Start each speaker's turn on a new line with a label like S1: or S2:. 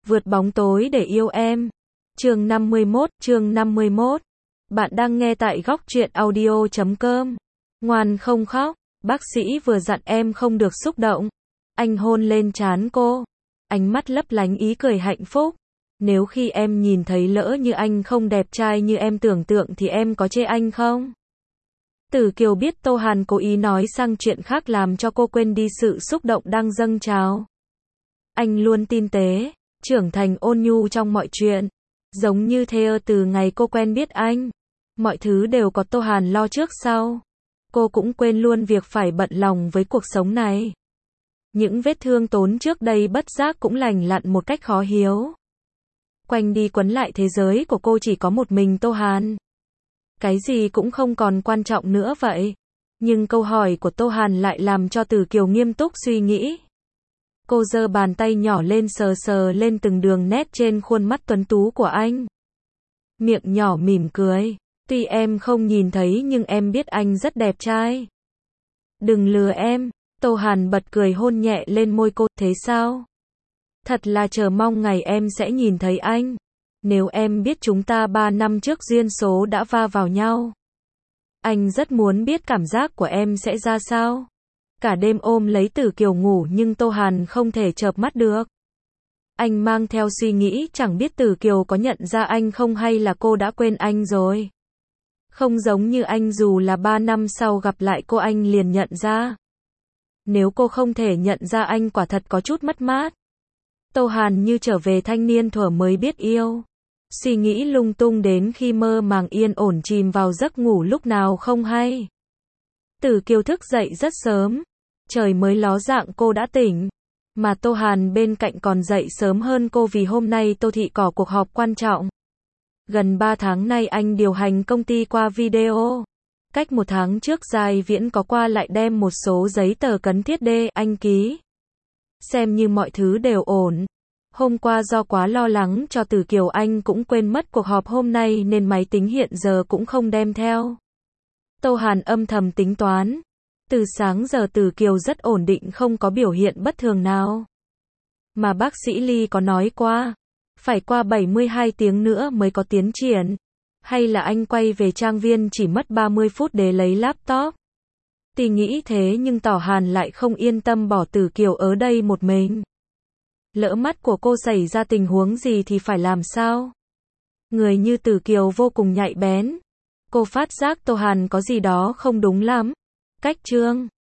S1: Vượt bóng tối để yêu em. Chương 51. Bạn đang nghe tại góc truyện audio.com. Ngoan không khóc, bác sĩ vừa dặn em không được xúc động. Anh hôn lên trán cô, ánh mắt lấp lánh ý cười hạnh phúc. Nếu khi em nhìn thấy lỡ như anh không đẹp trai như em tưởng tượng thì em có chê anh không? Tử Kiều biết Tô Hàn cố ý nói sang chuyện khác làm cho cô quên đi sự xúc động đang dâng trào. Anh luôn tinh tế, trưởng thành ôn nhu trong mọi chuyện. Giống như Thea từ ngày cô quen biết anh. Mọi thứ đều có Tô Hàn lo trước sau. Cô cũng quên luôn việc phải bận lòng với cuộc sống này. Những vết thương tốn trước đây bất giác cũng lành lặn một cách khó hiểu. Quanh đi quấn lại thế giới của cô chỉ có một mình Tô Hàn. Cái gì cũng không còn quan trọng nữa vậy. Nhưng câu hỏi của Tô Hàn lại làm cho Tử Kiều nghiêm túc suy nghĩ. Cô giơ bàn tay nhỏ lên sờ sờ lên từng đường nét trên khuôn mắt tuấn tú của anh. Miệng nhỏ mỉm cười. Tuy em không nhìn thấy nhưng em biết anh rất đẹp trai. Đừng lừa em. Tô Hàn bật cười hôn nhẹ lên môi cô. Thế sao? Thật là chờ mong ngày em sẽ nhìn thấy anh. Nếu em biết chúng ta 3 năm trước duyên số đã va vào nhau. Anh rất muốn biết cảm giác của em sẽ ra sao. Cả đêm ôm lấy Tử Kiều ngủ nhưng Tô Hàn không thể chợp mắt được. Anh mang theo suy nghĩ chẳng biết Tử Kiều có nhận ra anh không hay là cô đã quên anh rồi. Không giống như anh dù là 3 năm sau gặp lại cô anh liền nhận ra. Nếu cô không thể nhận ra anh quả thật có chút mất mát. Tô Hàn như trở về thanh niên thuở mới biết yêu. Suy nghĩ lung tung đến khi mơ màng yên ổn chìm vào giấc ngủ lúc nào không hay. Tử Kiều thức dậy rất sớm. Trời mới ló dạng cô đã tỉnh. Mà Tô Hàn bên cạnh còn dậy sớm hơn cô vì hôm nay Tô Thị có cuộc họp quan trọng. Gần 3 tháng nay anh điều hành công ty qua video. Cách 1 tháng trước Giai Viễn có qua lại đem một số giấy tờ cần thiết để anh ký. Xem như mọi thứ đều ổn. Hôm qua do quá lo lắng cho Tử Kiều anh cũng quên mất cuộc họp hôm nay nên máy tính hiện giờ cũng không đem theo. Tô Hàn âm thầm tính toán. Từ sáng giờ Tử Kiều rất ổn định không có biểu hiện bất thường nào. Mà bác sĩ Ly có nói qua. Phải qua 72 tiếng nữa mới có tiến triển. Hay là anh quay về trang viên chỉ mất 30 phút để lấy laptop. Thì nghĩ thế nhưng Tỏ Hàn lại không yên tâm bỏ Tử Kiều ở đây một mình. Lỡ mắt của cô xảy ra tình huống gì thì phải làm sao? Người như Tử Kiều vô cùng nhạy bén. Cô phát giác Tô Hàn có gì đó không đúng lắm. Cách chương